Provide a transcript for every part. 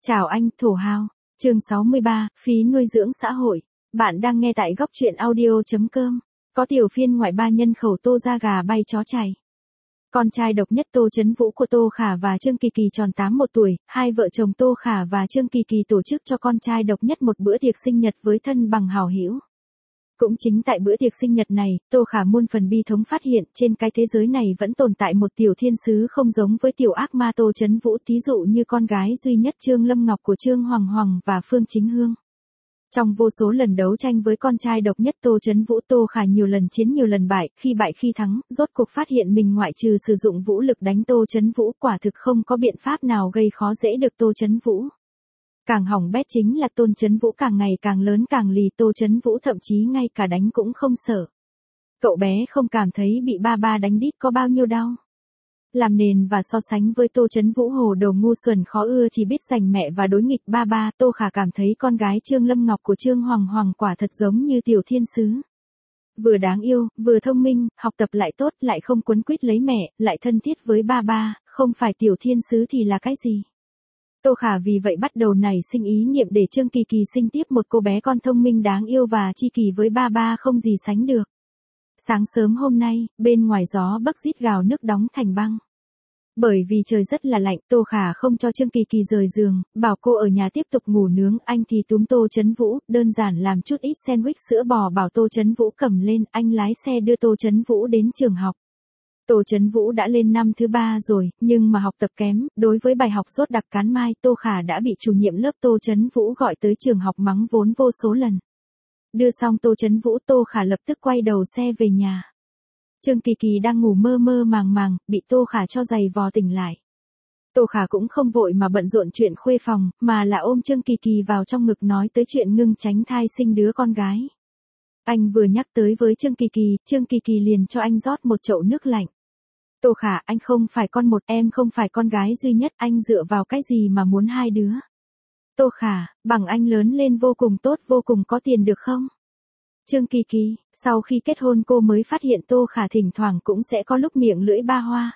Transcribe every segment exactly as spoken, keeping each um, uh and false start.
Chào anh, thổ hào. Chương sáu mươi ba, phí nuôi dưỡng xã hội. Bạn đang nghe tại góc truyện audio.com. Có tiểu phiên ngoại ba nhân khẩu Tô ra gà bay chó chày. Con trai độc nhất Tô Chấn Vũ của Tô Khả và Trương Kỳ Kỳ tròn tám một tuổi, hai vợ chồng Tô Khả và Trương Kỳ Kỳ tổ chức cho con trai độc nhất một bữa tiệc sinh nhật với thân bằng hảo hữu. Cũng chính tại bữa tiệc sinh nhật này, Tô Khả muôn phần bi thống phát hiện trên cái thế giới này vẫn tồn tại một tiểu thiên sứ không giống với tiểu ác ma Tô Chấn Vũ, thí dụ như con gái duy nhất Trương Lâm Ngọc của Trương Hoàng Hoàng và Phương Chính Hương. Trong vô số lần đấu tranh với con trai độc nhất Tô Chấn Vũ, Tô Khả nhiều lần chiến nhiều lần bại, khi bại khi thắng, rốt cuộc phát hiện mình ngoại trừ sử dụng vũ lực đánh Tô Chấn Vũ, quả thực không có biện pháp nào gây khó dễ được Tô Chấn Vũ. Càng hỏng bét chính là Tôn Chấn Vũ càng ngày càng lớn càng lì, Tô Chấn Vũ thậm chí ngay cả đánh cũng không sợ. Cậu bé không cảm thấy bị ba ba đánh đít có bao nhiêu đau. Làm nền và so sánh với Tô Chấn Vũ hồ đồ ngu xuẩn khó ưa chỉ biết giành mẹ và đối nghịch ba ba, Tô Khả cảm thấy con gái Trương Lâm Ngọc của Trương Hoàng Hoàng quả thật giống như tiểu thiên sứ. Vừa đáng yêu, vừa thông minh, học tập lại tốt, lại không quấn quýt lấy mẹ, lại thân thiết với ba ba, không phải tiểu thiên sứ thì là cái gì? Tô Khả vì vậy bắt đầu nảy sinh ý niệm để Trương Kỳ Kỳ sinh tiếp một cô bé con thông minh đáng yêu và chi kỷ với ba ba không gì sánh được. Sáng sớm hôm nay, bên ngoài gió bấc rít gào nước đóng thành băng. Bởi vì trời rất là lạnh, Tô Khả không cho Trương Kỳ Kỳ rời giường, bảo cô ở nhà tiếp tục ngủ nướng, anh thì túm Tô Chấn Vũ, đơn giản làm chút ít sandwich sữa bò bảo Tô Chấn Vũ cầm lên, anh lái xe đưa Tô Chấn Vũ đến trường học. Tô Chấn Vũ đã lên năm thứ ba rồi, nhưng mà học tập kém, đối với bài học rốt đặc cán mai, Tô Khả đã bị chủ nhiệm lớp Tô Chấn Vũ gọi tới trường học mắng vốn vô số lần. Đưa xong Tô Chấn Vũ, Tô Khả lập tức quay đầu xe về nhà. Trương Kỳ Kỳ đang ngủ mơ mơ màng màng, bị Tô Khả cho giày vò tỉnh lại. Tô Khả cũng không vội mà bận rộn chuyện khuê phòng, mà là ôm Trương Kỳ Kỳ vào trong ngực nói tới chuyện ngưng tránh thai sinh đứa con gái. Anh vừa nhắc tới với Trương Kỳ Kỳ, Trương Kỳ Kỳ liền cho anh rót một chậu nước lạnh. Tô Khả, anh không phải con một, em không phải con gái duy nhất, anh dựa vào cái gì mà muốn hai đứa? Tô Khả, bằng anh lớn lên vô cùng tốt, vô cùng có tiền được không? Trương Kỳ Kỳ, sau khi kết hôn cô mới phát hiện Tô Khả thỉnh thoảng cũng sẽ có lúc miệng lưỡi ba hoa.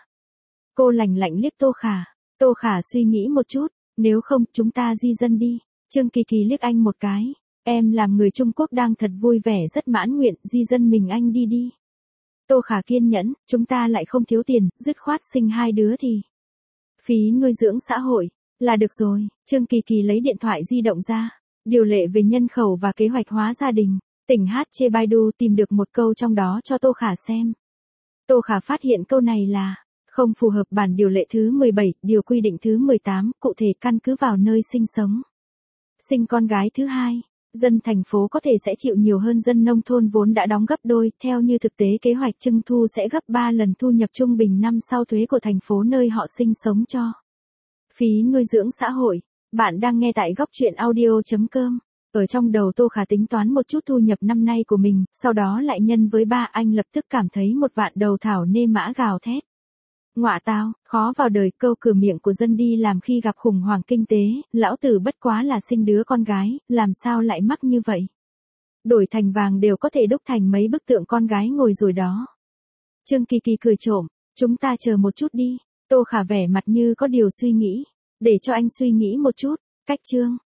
Cô lạnh lạnh liếc Tô Khả. Tô Khả suy nghĩ một chút, nếu không, chúng ta di dân đi. Trương Kỳ Kỳ liếc anh một cái. Em làm người Trung Quốc đang thật vui vẻ rất mãn nguyện, di dân mình anh đi đi. Tô Khả kiên nhẫn, chúng ta lại không thiếu tiền, dứt khoát sinh hai đứa thì. Phí nuôi dưỡng xã hội, là được rồi. Trương Kỳ Kỳ lấy điện thoại di động ra. Điều lệ về nhân khẩu và kế hoạch hóa gia đình. Tỉnh hát chê Baidu tìm được một câu trong đó cho Tô Khả xem. Tô Khả phát hiện câu này là không phù hợp bản điều lệ thứ mười bảy, điều quy định thứ mười tám, cụ thể căn cứ vào nơi sinh sống. Sinh con gái thứ hai, dân thành phố có thể sẽ chịu nhiều hơn dân nông thôn vốn đã đóng gấp đôi, theo như thực tế kế hoạch trưng thu sẽ gấp ba lần thu nhập trung bình năm sau thuế của thành phố nơi họ sinh sống cho. Phí nuôi dưỡng xã hội, bạn đang nghe tại góc truyện audio.com. Ở trong đầu Tô Khả tính toán một chút thu nhập năm nay của mình, sau đó lại nhân với ba, anh lập tức cảm thấy một vạn đầu thảo nê mã gào thét. Ngọa tao, khó vào đời, câu cửa miệng của dân đi làm khi gặp khủng hoảng kinh tế, lão tử bất quá là sinh đứa con gái, làm sao lại mắc như vậy? Đổi thành vàng đều có thể đúc thành mấy bức tượng con gái ngồi rồi đó. Trương Kỳ Kỳ cười trộm, chúng ta chờ một chút đi. Tô Khả vẻ mặt như có điều suy nghĩ, để cho anh suy nghĩ một chút. Cách chương